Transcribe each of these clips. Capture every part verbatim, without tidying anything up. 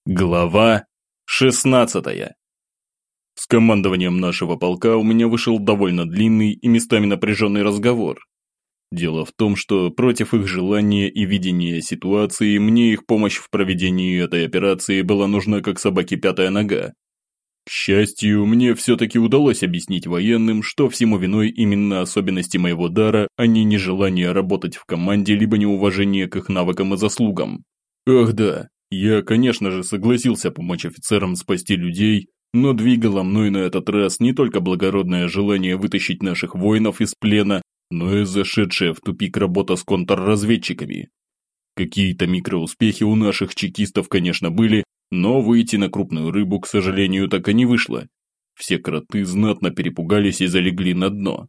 Глава шестнадцатая. С командованием нашего полка у меня вышел довольно длинный и местами напряженный разговор. Дело в том, что против их желания и видения ситуации мне их помощь в проведении этой операции была нужна как собаке пятая нога. К счастью, мне все-таки удалось объяснить военным, что всему виной именно особенности моего дара, а не нежелание работать в команде, либо неуважение к их навыкам и заслугам. Ах да. Я, конечно же, согласился помочь офицерам спасти людей, но двигало мной на этот раз не только благородное желание вытащить наших воинов из плена, но и зашедшая в тупик работа с контрразведчиками. Какие-то микроуспехи у наших чекистов, конечно, были, но выйти на крупную рыбу, к сожалению, так и не вышло. Все кроты знатно перепугались и залегли на дно.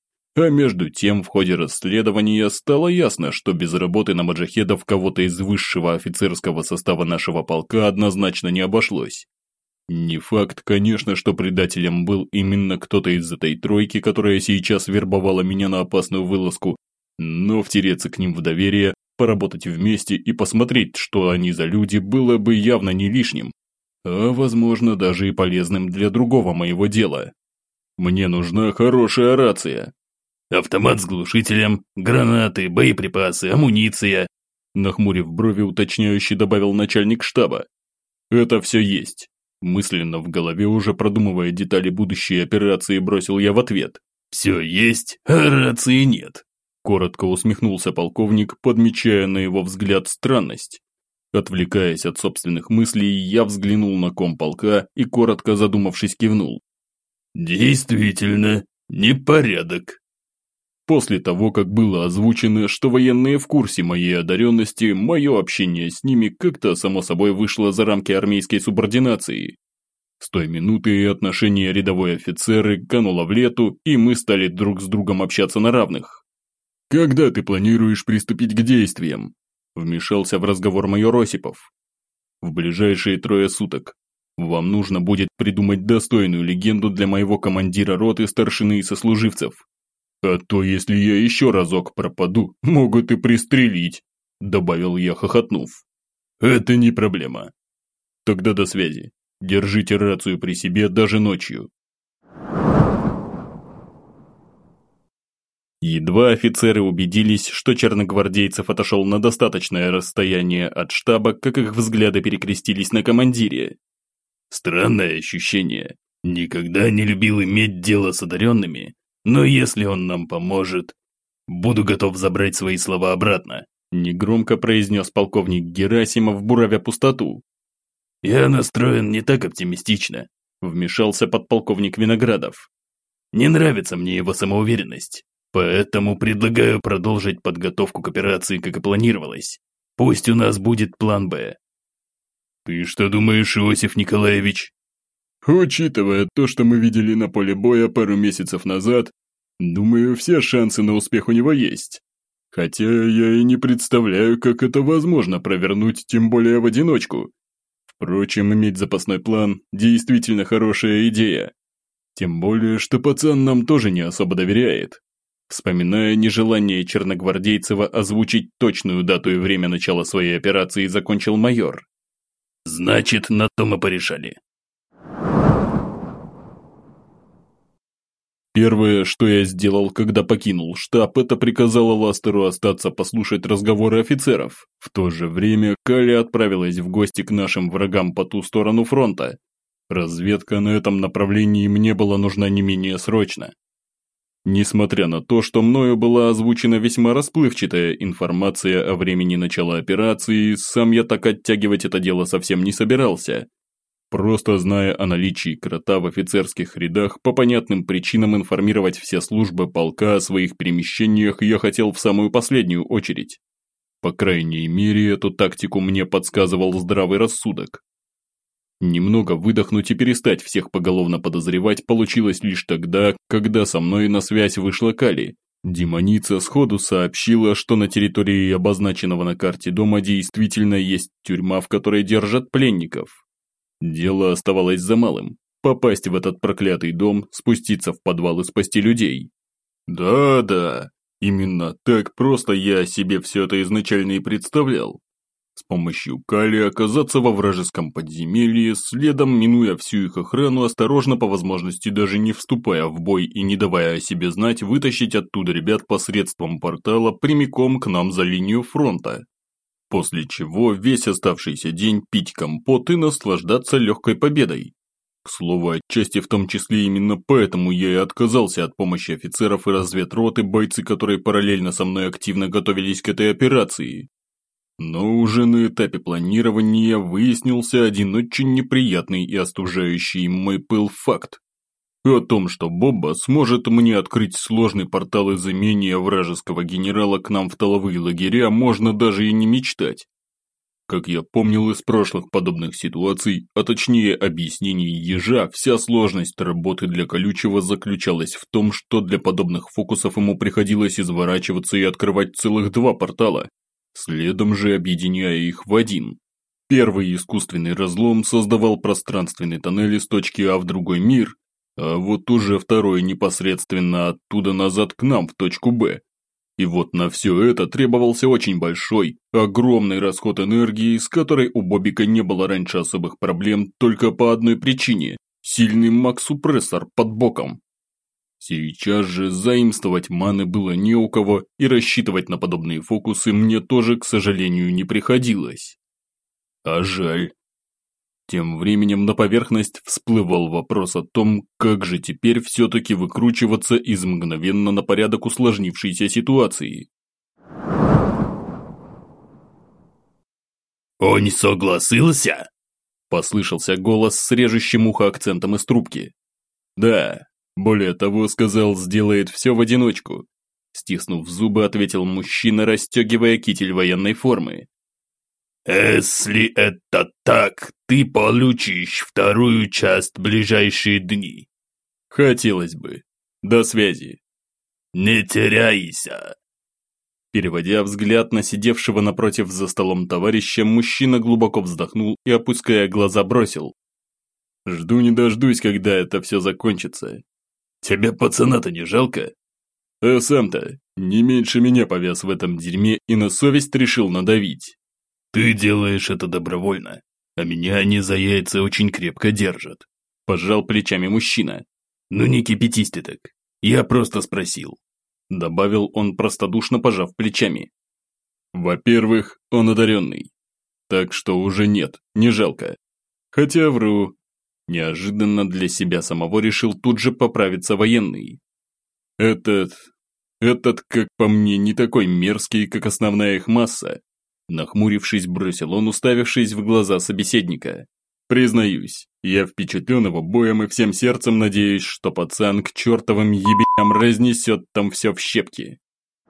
А между тем, в ходе расследования стало ясно, что без работы на маджахедов кого-то из высшего офицерского состава нашего полка однозначно не обошлось. Не факт, конечно, что предателем был именно кто-то из этой тройки, которая сейчас вербовала меня на опасную вылазку, но втереться к ним в доверие, поработать вместе и посмотреть, что они за люди, было бы явно не лишним, а возможно даже и полезным для другого моего дела. Мне нужна хорошая рация. Автомат с глушителем, гранаты, боеприпасы, амуниция. Нахмурив брови, уточняюще добавил начальник штаба. Это все есть. Мысленно в голове, уже продумывая детали будущей операции, бросил я в ответ. Все есть, а рации нет. Коротко усмехнулся полковник, подмечая на его взгляд странность. Отвлекаясь от собственных мыслей, я взглянул на комполка и, коротко задумавшись, кивнул. Действительно, непорядок. После того, как было озвучено, что военные в курсе моей одаренности, мое общение с ними как-то само собой вышло за рамки армейской субординации. С той минуты отношение рядовой офицеры кануло в лету, и мы стали друг с другом общаться на равных. «Когда ты планируешь приступить к действиям?» – вмешался в разговор майор Осипов. «В ближайшие трое суток. Вам нужно будет придумать достойную легенду для моего командира роты, старшины и сослуживцев. А то, если я еще разок пропаду, могут и пристрелить», – добавил я, хохотнув. «Это не проблема. Тогда до связи. Держите рацию при себе даже ночью». Едва офицеры убедились, что черногвардейцев отошел на достаточное расстояние от штаба, как их взгляды перекрестились на командире. Странное ощущение. Никогда не любил иметь дело с одаренными. Но если он нам поможет, буду готов забрать свои слова обратно», – негромко произнес полковник Герасимов, буравя пустоту. «Я настроен не так оптимистично», – вмешался подполковник Виноградов. «Не нравится мне его самоуверенность, поэтому предлагаю продолжить подготовку к операции, как и планировалось. Пусть у нас будет план «Б». «Ты что думаешь, Иосиф Николаевич?» «Учитывая то, что мы видели на поле боя пару месяцев назад, думаю, все шансы на успех у него есть. Хотя я и не представляю, как это возможно провернуть, тем более в одиночку. Впрочем, иметь запасной план – действительно хорошая идея. Тем более, что пацан нам тоже не особо доверяет». Вспоминая нежелание Черногвардейцева озвучить точную дату и время начала своей операции, закончил майор. «Значит, на то мы порешали». Первое, что я сделал, когда покинул штаб, это приказал Ластеру остаться послушать разговоры офицеров. В то же время Каля отправилась в гости к нашим врагам по ту сторону фронта. Разведка на этом направлении мне была нужна не менее срочно. Несмотря на то, что мною была озвучена весьма расплывчатая информация о времени начала операции, сам я так оттягивать это дело совсем не собирался. Просто зная о наличии крота в офицерских рядах, по понятным причинам информировать все службы полка о своих перемещениях я хотел в самую последнюю очередь. По крайней мере, эту тактику мне подсказывал здравый рассудок. Немного выдохнуть и перестать всех поголовно подозревать получилось лишь тогда, когда со мной на связь вышла Кали. Демоница сходу сообщила, что на территории обозначенного на карте дома действительно есть тюрьма, в которой держат пленников. Дело оставалось за малым – попасть в этот проклятый дом, спуститься в подвал и спасти людей. Да-да, именно так просто я себе все это изначально и представлял. С помощью Кали оказаться во вражеском подземелье, следом минуя всю их охрану, осторожно по возможности даже не вступая в бой и не давая о себе знать, вытащить оттуда ребят посредством портала прямиком к нам за линию фронта. После чего весь оставшийся день пить компот и наслаждаться легкой победой. К слову, отчасти в том числе именно поэтому я и отказался от помощи офицеров и разведроты, бойцы которые параллельно со мной активно готовились к этой операции. Но уже на этапе планирования выяснился один очень неприятный и остужающий мой пыл факт. О том, что Бобба сможет мне открыть сложный портал из имения вражеского генерала к нам в тыловые лагеря, можно даже и не мечтать. Как я помнил из прошлых подобных ситуаций, а точнее объяснений Ежа, вся сложность работы для Колючего заключалась в том, что для подобных фокусов ему приходилось изворачиваться и открывать целых два портала, следом же объединяя их в один. Первый искусственный разлом создавал пространственный тоннель из точки А в другой мир, а вот уже второй непосредственно оттуда назад к нам в точку Б. И вот на все это требовался очень большой, огромный расход энергии, с которой у Бобика не было раньше особых проблем только по одной причине – сильный маг-супрессор под боком. Сейчас же заимствовать маны было не у кого, и рассчитывать на подобные фокусы мне тоже, к сожалению, не приходилось. А жаль. Тем временем на поверхность всплывал вопрос о том, как же теперь все-таки выкручиваться из мгновенно на порядок усложнившейся ситуации. «Он согласился?» – послышался голос с режущим ухо акцентом из трубки. «Да, более того, сказал, сделает все в одиночку», – стиснув зубы, ответил мужчина, расстегивая китель военной формы. «Если это так, ты получишь вторую часть в ближайшие дни». «Хотелось бы. До связи». «Не теряйся». Переводя взгляд на сидевшего напротив за столом товарища, мужчина глубоко вздохнул и, опуская глаза, бросил. «Жду не дождусь, когда это все закончится». «Тебе пацана-то не жалко?» «А сам-то не меньше меня повяз в этом дерьме и на совесть решил надавить». «Ты делаешь это добровольно, а меня они за яйца очень крепко держат», – пожал плечами мужчина. «Ну не кипятись ты так, я просто спросил», – добавил он, простодушно пожав плечами. «Во-первых, он одаренный, так что уже нет, не жалко. Хотя вру, неожиданно для себя самого решил тут же поправиться военный. Этот, этот, как по мне, не такой мерзкий, как основная их масса». Нахмурившись, бросил он, уставившись в глаза собеседника. «Признаюсь, я впечатлен его боем и всем сердцем надеюсь, что пацан к чертовым ебеням разнесет там все в щепки».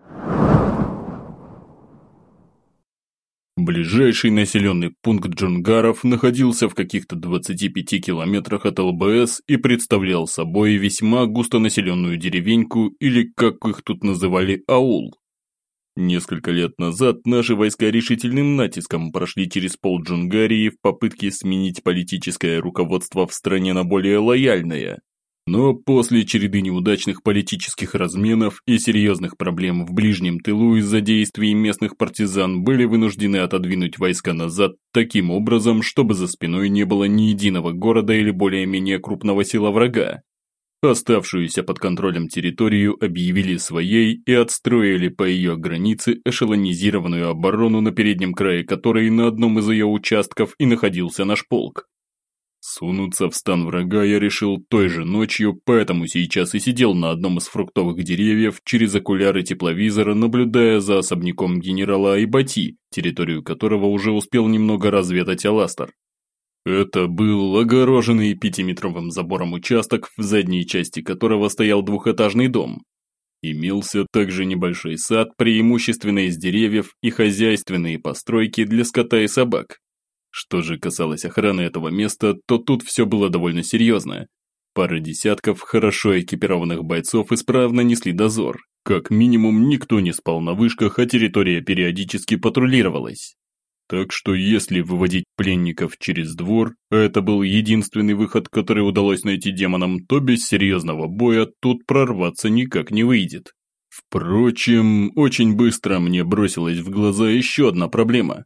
Ближайший населенный пункт Джунгаров находился в каких-то двадцати пяти километрах от ЛБС и представлял собой весьма густонаселенную деревеньку или, как их тут называли, аул. Несколько лет назад наши войска решительным натиском прошли через пол Джунгарии в попытке сменить политическое руководство в стране на более лояльное. Но после череды неудачных политических разменов и серьезных проблем в ближнем тылу из-за действий местных партизан были вынуждены отодвинуть войска назад таким образом, чтобы за спиной не было ни единого города или более-менее крупного села врага. Оставшуюся под контролем территорию объявили своей и отстроили по ее границе эшелонизированную оборону, на переднем крае которой на одном из ее участков и находился наш полк. Сунуться в стан врага я решил той же ночью, поэтому сейчас и сидел на одном из фруктовых деревьев через окуляры тепловизора, наблюдая за особняком генерала Айбати, территорию которого уже успел немного разведать Аластер. Это был огороженный пятиметровым забором участок, в задней части которого стоял двухэтажный дом. Имелся также небольшой сад, преимущественно из деревьев, и хозяйственные постройки для скота и собак. Что же касалось охраны этого места, то тут все было довольно серьезно. Пара десятков хорошо экипированных бойцов исправно несли дозор. Как минимум, никто не спал на вышках, а территория периодически патрулировалась. Так что если выводить пленников через двор, а это был единственный выход, который удалось найти демонам, то без серьезного боя тут прорваться никак не выйдет. Впрочем, очень быстро мне бросилась в глаза еще одна проблема.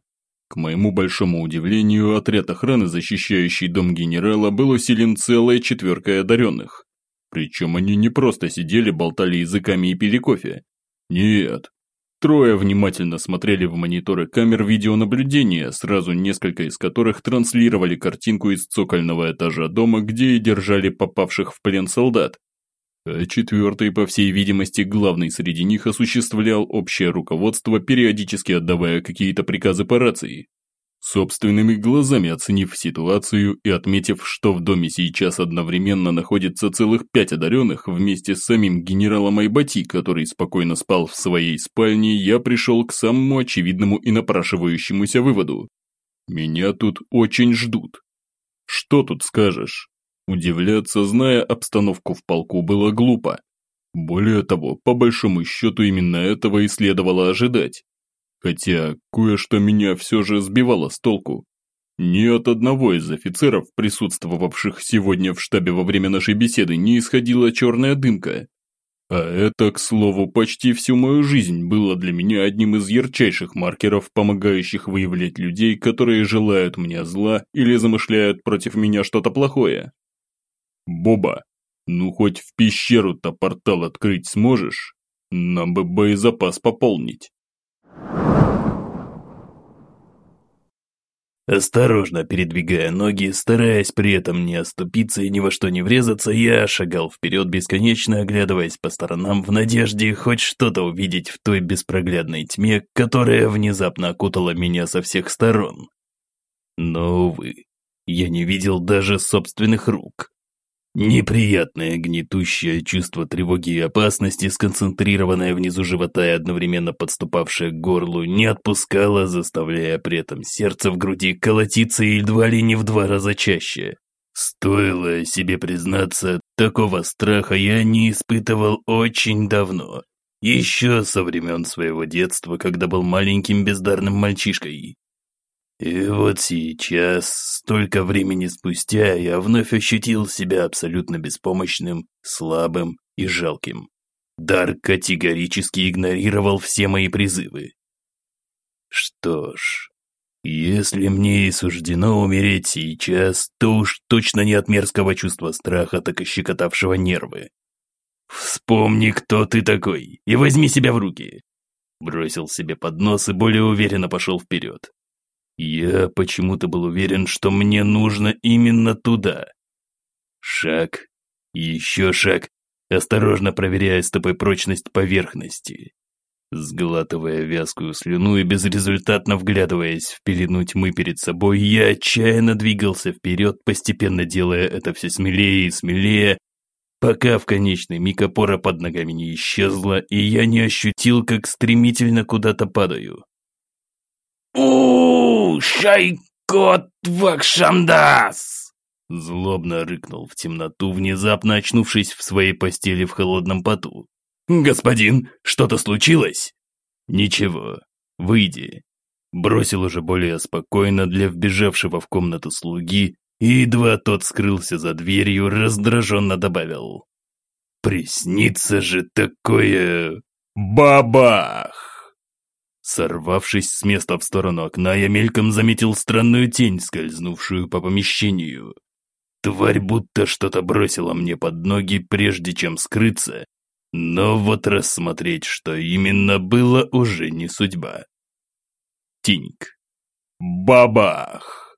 К моему большому удивлению, отряд охраны, защищающий дом генерала, был усилен целой четверкой одаренных. Причем они не просто сидели, болтали языками и пили кофе. Нет. Трое внимательно смотрели в мониторы камер видеонаблюдения, сразу несколько из которых транслировали картинку из цокольного этажа дома, где и держали попавших в плен солдат. А четвертый, по всей видимости, главный среди них, осуществлял общее руководство, периодически отдавая какие-то приказы по рации. Собственными глазами оценив ситуацию и отметив, что в доме сейчас одновременно находится целых пять одаренных вместе с самим генералом Айбати, который спокойно спал в своей спальне, я пришел к самому очевидному и напрашивающемуся выводу. Меня тут очень ждут. Что тут скажешь? Удивляться, зная обстановку в полку, было глупо. Более того, по большому счету именно этого и следовало ожидать. Хотя кое-что меня все же сбивало с толку. Ни от одного из офицеров, присутствовавших сегодня в штабе во время нашей беседы, не исходила черная дымка. А это, к слову, почти всю мою жизнь было для меня одним из ярчайших маркеров, помогающих выявлять людей, которые желают мне зла или замышляют против меня что-то плохое. Боба, ну хоть в пещеру-то портал открыть сможешь? Нам бы боезапас пополнить. Осторожно передвигая ноги, стараясь при этом не оступиться и ни во что не врезаться, я шагал вперед, бесконечно оглядываясь по сторонам в надежде хоть что-то увидеть в той беспроглядной тьме, которая внезапно окутала меня со всех сторон. Но, увы, я не видел даже собственных рук. Неприятное гнетущее чувство тревоги и опасности, сконцентрированное внизу живота и одновременно подступавшее к горлу, не отпускало, заставляя при этом сердце в груди колотиться едва ли не в два раза чаще. Стоило себе признаться, такого страха я не испытывал очень давно, еще со времен своего детства, когда был маленьким бездарным мальчишкой. И вот сейчас, столько времени спустя, я вновь ощутил себя абсолютно беспомощным, слабым и жалким. Дар категорически игнорировал все мои призывы. Что ж, если мне и суждено умереть сейчас, то уж точно не от мерзкого чувства страха, так и щекотавшего нервы. «Вспомни, кто ты такой, и возьми себя в руки!» Бросил себе под нос и более уверенно пошел вперед. Я почему-то был уверен, что мне нужно именно туда. Шаг, еще шаг, осторожно проверяя стопой прочность поверхности. Сглатывая вязкую слюну и безрезультатно вглядываясь в пелену тьмы перед собой, я отчаянно двигался вперед, постепенно делая это все смелее и смелее, пока в конечный миг опора под ногами не исчезла, и я не ощутил, как стремительно куда-то падаю. «У, Шайкот Вакшамдас!» Злобно рыкнул в темноту, внезапно очнувшись в своей постели в холодном поту. «Господин, что-то случилось?» «Ничего, выйди», – бросил уже более спокойно для вбежавшего в комнату слуги, и едва тот скрылся за дверью, раздраженно добавил. «Приснится же такое... бабах!» Сорвавшись с места в сторону окна, я мельком заметил странную тень, скользнувшую по помещению. Тварь будто что-то бросила мне под ноги, прежде чем скрыться, но вот рассмотреть, что именно, было уже не судьба. Тиньк. Бабах!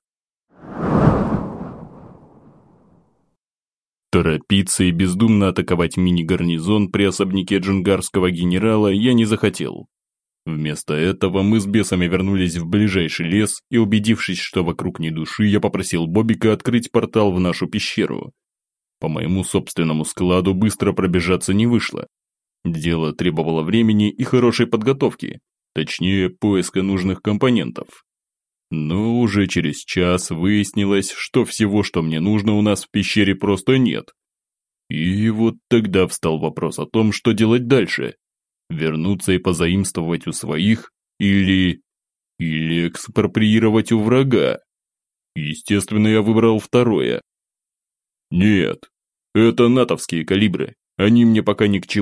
Торопиться и бездумно атаковать мини-гарнизон при особняке джунгарского генерала я не захотел. Вместо этого мы с бесами вернулись в ближайший лес и, убедившись, что вокруг ни души, я попросил Бобика открыть портал в нашу пещеру. По моему собственному складу быстро пробежаться не вышло. Дело требовало времени и хорошей подготовки, точнее, поиска нужных компонентов. Но уже через час выяснилось, что всего, что мне нужно, у нас в пещере просто нет. И вот тогда встал вопрос о том, что делать дальше. Вернуться и позаимствовать у своих или... или экспроприировать у врага. Естественно, я выбрал второе. Нет, это натовские калибры, они мне пока ни к чему.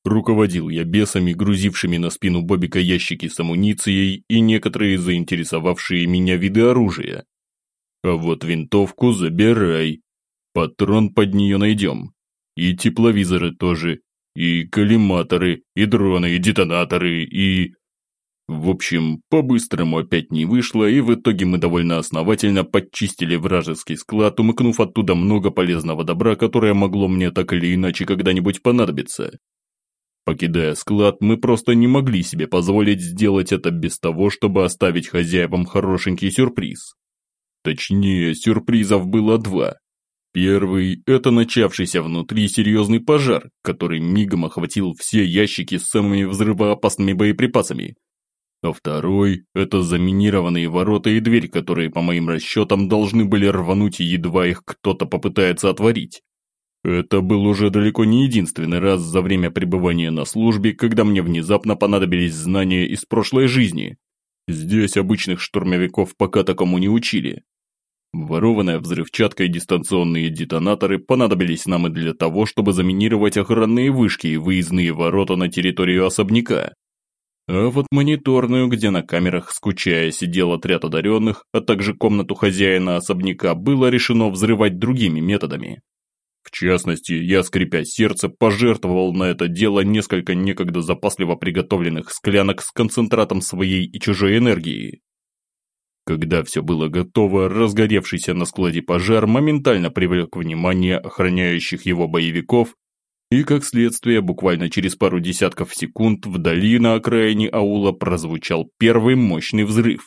Руководил я бесами, грузившими на спину Бобика ящики с амуницией и некоторые заинтересовавшие меня виды оружия. А вот винтовку забирай. Патрон под нее найдем. И тепловизоры тоже. И коллиматоры, и дроны, и детонаторы, и... В общем, по-быстрому опять не вышло, и в итоге мы довольно основательно подчистили вражеский склад, умыкнув оттуда много полезного добра, которое могло мне так или иначе когда-нибудь понадобиться. Покидая склад, мы просто не могли себе позволить сделать это без того, чтобы оставить хозяевам хорошенький сюрприз. Точнее, сюрпризов было два. Первый – это начавшийся внутри серьезный пожар, который мигом охватил все ящики с самыми взрывоопасными боеприпасами. А второй – это заминированные ворота и дверь, которые, по моим расчетам, должны были рвануть, едва их кто-то попытается отворить. Это был уже далеко не единственный раз за время пребывания на службе, когда мне внезапно понадобились знания из прошлой жизни. Здесь обычных штурмовиков пока такому не учили. Ворованная взрывчатка и дистанционные детонаторы понадобились нам и для того, чтобы заминировать охранные вышки и выездные ворота на территорию особняка. А вот мониторную, где на камерах скучая сидел отряд одаренных, а также комнату хозяина особняка, было решено взрывать другими методами. В частности, я, скрипя сердце, пожертвовал на это дело несколько некогда запасливо приготовленных склянок с концентратом своей и чужой энергии. Когда все было готово, разгоревшийся на складе пожар моментально привлек внимание охраняющих его боевиков, и, как следствие, буквально через пару десятков секунд вдали на окраине аула прозвучал первый мощный взрыв.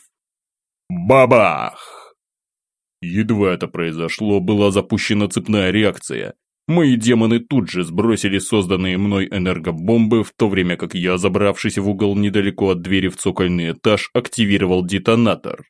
Бабах! Едва это произошло, была запущена цепная реакция. Мои демоны тут же сбросили созданные мной энергобомбы, в то время как я, забравшись в угол недалеко от двери в цокольный этаж, активировал детонатор.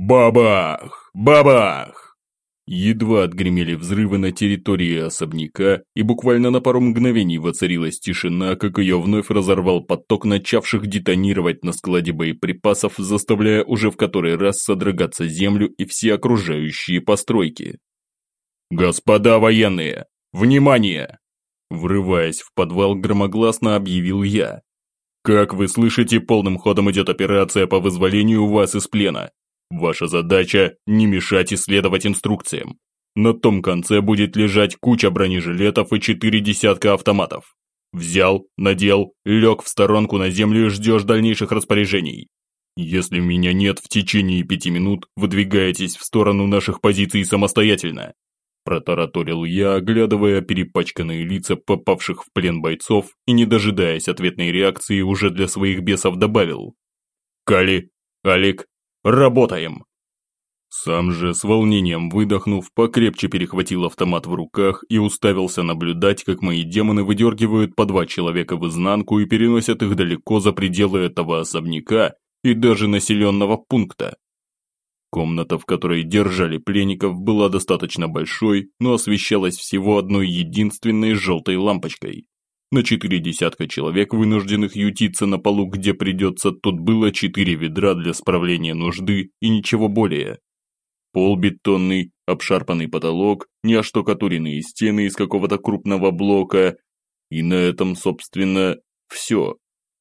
Бабах! Бабах! Едва отгремели взрывы на территории особняка, и буквально на пару мгновений воцарилась тишина, как ее вновь разорвал поток начавших детонировать на складе боеприпасов, заставляя уже в который раз содрогаться землю и все окружающие постройки. «Господа военные! Внимание!» Врываясь в подвал, громогласно объявил я. «Как вы слышите, полным ходом идет операция по вызволению вас из плена. Ваша задача – не мешать исследовать инструкциям. На том конце будет лежать куча бронежилетов и четыре десятка автоматов. Взял, надел, лег в сторонку на землю и ждешь дальнейших распоряжений. Если меня нет в течение пяти минут, выдвигаетесь в сторону наших позиций самостоятельно», – протараторил я, оглядывая перепачканные лица попавших в плен бойцов и, не дожидаясь ответной реакции, уже для своих бесов добавил. «Кали, Алик, работаем!» Сам же, с волнением выдохнув, покрепче перехватил автомат в руках и уставился наблюдать, как мои демоны выдергивают по два человека в изнанку и переносят их далеко за пределы этого особняка и даже населенного пункта. Комната, в которой держали пленников, была достаточно большой, но освещалась всего одной единственной желтой лампочкой. На четыре десятка человек, вынужденных ютиться на полу, где придется, тут было четыре ведра для справления нужды и ничего более. Пол бетонный, обшарпанный потолок, неоштукатуренные стены из какого-то крупного блока. И на этом, собственно, все.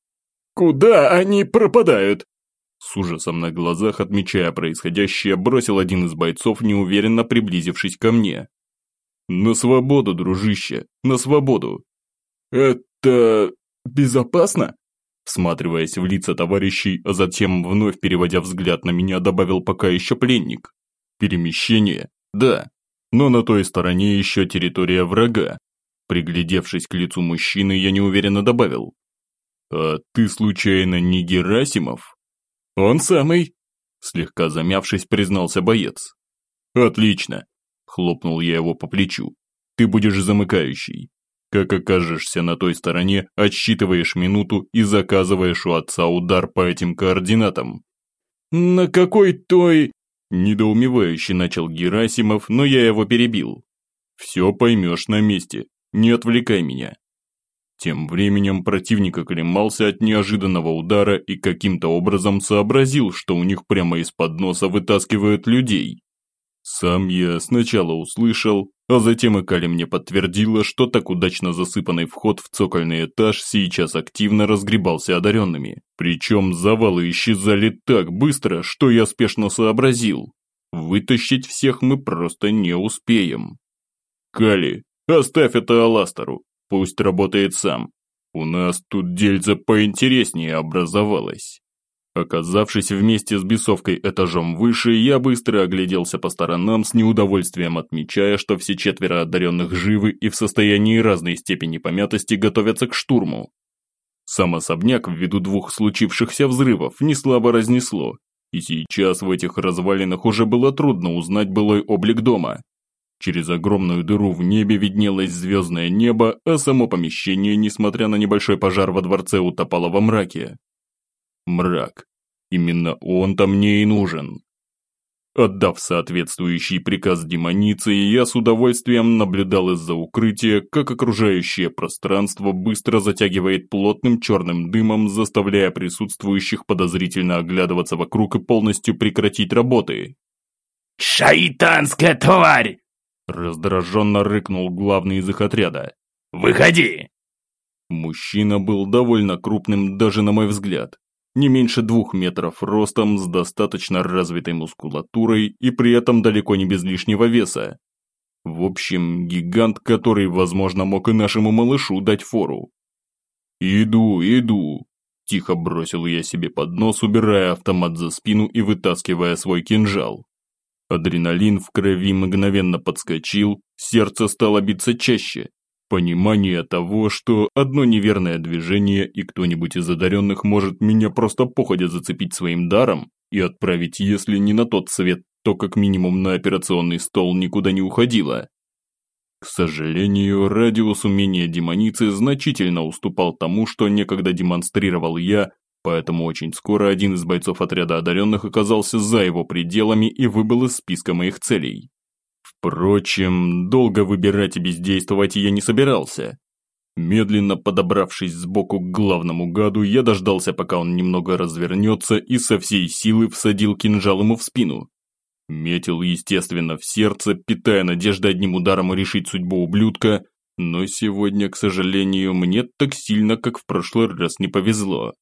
«Куда они пропадают?» С ужасом на глазах, отмечая происходящее, бросил один из бойцов, неуверенно приблизившись ко мне. «На свободу, дружище, на свободу!» «Это... безопасно?» Всматриваясь в лица товарищей, а затем, вновь переводя взгляд на меня, добавил пока еще пленник. «Перемещение? Да. Но на той стороне еще территория врага». Приглядевшись к лицу мужчины, я неуверенно добавил. «А ты, случайно, не Герасимов?» «Он самый!» Слегка замявшись, признался боец. «Отлично!» Хлопнул я его по плечу. «Ты будешь замыкающий. Как окажешься на той стороне, отсчитываешь минуту и заказываешь у отца удар по этим координатам». «На какой той...» Недоумевающе начал Герасимов, но я его перебил. «Все поймешь на месте, не отвлекай меня». Тем временем противник оклемался от неожиданного удара и каким-то образом сообразил, что у них прямо из-под носа вытаскивают людей. Сам я сначала услышал, а затем и Кали мне подтвердила, что так удачно засыпанный вход в цокольный этаж сейчас активно разгребался одаренными. Причем завалы исчезали так быстро, что я спешно сообразил. Вытащить всех мы просто не успеем. Кали, оставь это Аластеру, пусть работает сам. У нас тут дельце поинтереснее образовалось. Оказавшись вместе с бесовкой этажом выше, я быстро огляделся по сторонам с неудовольствием, отмечая, что все четверо одаренных живы и в состоянии разной степени помятости готовятся к штурму. Сам особняк ввиду двух случившихся взрывов неслабо разнесло, и сейчас в этих развалинах уже было трудно узнать былой облик дома. Через огромную дыру в небе виднелось звездное небо, а само помещение, несмотря на небольшой пожар во дворце, утопало во мраке. Мрак. Именно он-то мне и нужен. Отдав соответствующий приказ демонице, я с удовольствием наблюдал из-за укрытия, как окружающее пространство быстро затягивает плотным черным дымом, заставляя присутствующих подозрительно оглядываться вокруг и полностью прекратить работы. «Шайтанская тварь!» Раздраженно рыкнул главный из их отряда. «Выходи!» Мужчина был довольно крупным даже на мой взгляд. Не меньше двух метров ростом, с достаточно развитой мускулатурой и при этом далеко не без лишнего веса. В общем, гигант, который, возможно, мог и нашему малышу дать фору. «Иду, иду!» – тихо бросил я себе под нос, убирая автомат за спину и вытаскивая свой кинжал. Адреналин в крови мгновенно подскочил, сердце стало биться чаще. Понимание того, что одно неверное движение и кто-нибудь из одаренных может меня просто походя зацепить своим даром и отправить, если не на тот свет, то как минимум на операционный стол, никуда не уходило. К сожалению, радиус умения демоницы значительно уступал тому, что некогда демонстрировал я, поэтому очень скоро один из бойцов отряда одаренных оказался за его пределами и выбыл из списка моих целей. Впрочем, долго выбирать и бездействовать я не собирался. Медленно подобравшись сбоку к главному гаду, я дождался, пока он немного развернется, и со всей силы всадил кинжал ему в спину. Метил, естественно, в сердце, питая надежды одним ударом решить судьбу ублюдка, но сегодня, к сожалению, мне так сильно, как в прошлый раз, не повезло.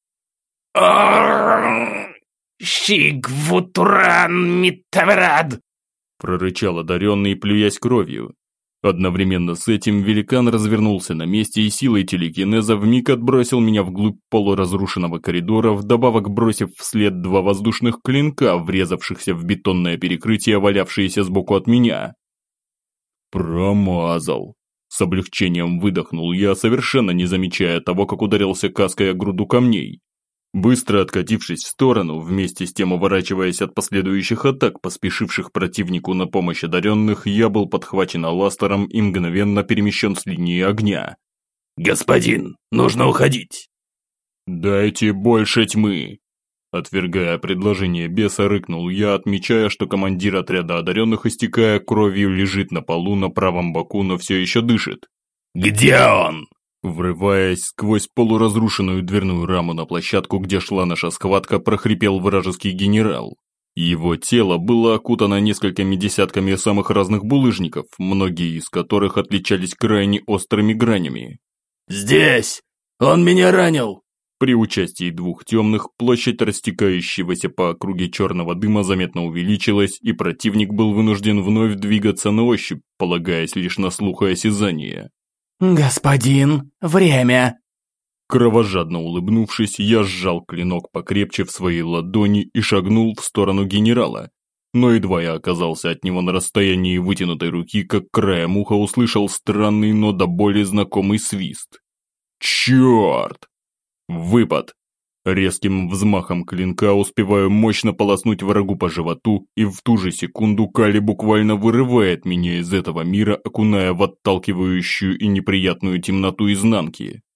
«Щигвутуран Митаврад!» прорычал одаренный, плюясь кровью. Одновременно с этим великан развернулся на месте и силой телекинеза вмиг отбросил меня вглубь полуразрушенного коридора, вдобавок бросив вслед два воздушных клинка, врезавшихся в бетонное перекрытие, валявшееся сбоку от меня. Промазал. С облегчением выдохнул я, совершенно не замечая того, как ударился каской о груду камней. Быстро откатившись в сторону, вместе с тем уворачиваясь от последующих атак, поспешивших противнику на помощь одаренных, я был подхвачен Аластером и мгновенно перемещен с линии огня. «Господин, нужно уходить!» «Дайте больше тьмы!» Отвергая предложение беса, рыкнул я, отмечая, что командир отряда одаренных, истекая кровью, лежит на полу на правом боку, но все еще дышит. «Где он?» Врываясь сквозь полуразрушенную дверную раму на площадку, где шла наша схватка, прохрипел вражеский генерал. Его тело было окутано несколькими десятками самых разных булыжников, многие из которых отличались крайне острыми гранями. «Здесь! Он меня ранил!» При участии двух темных, площадь растекающегося по округе черного дыма заметно увеличилась, и противник был вынужден вновь двигаться на ощупь, полагаясь лишь на слух и осязание. «Господин, время!» Кровожадно улыбнувшись, я сжал клинок покрепче в своей ладони и шагнул в сторону генерала. Но едва я оказался от него на расстоянии вытянутой руки, как краем уха услышал странный, но до боли знакомый свист. «Черт!» Выпад! Резким взмахом клинка успеваю мощно полоснуть врагу по животу, и в ту же секунду Кали буквально вырывает меня из этого мира, окуная в отталкивающую и неприятную темноту изнанки.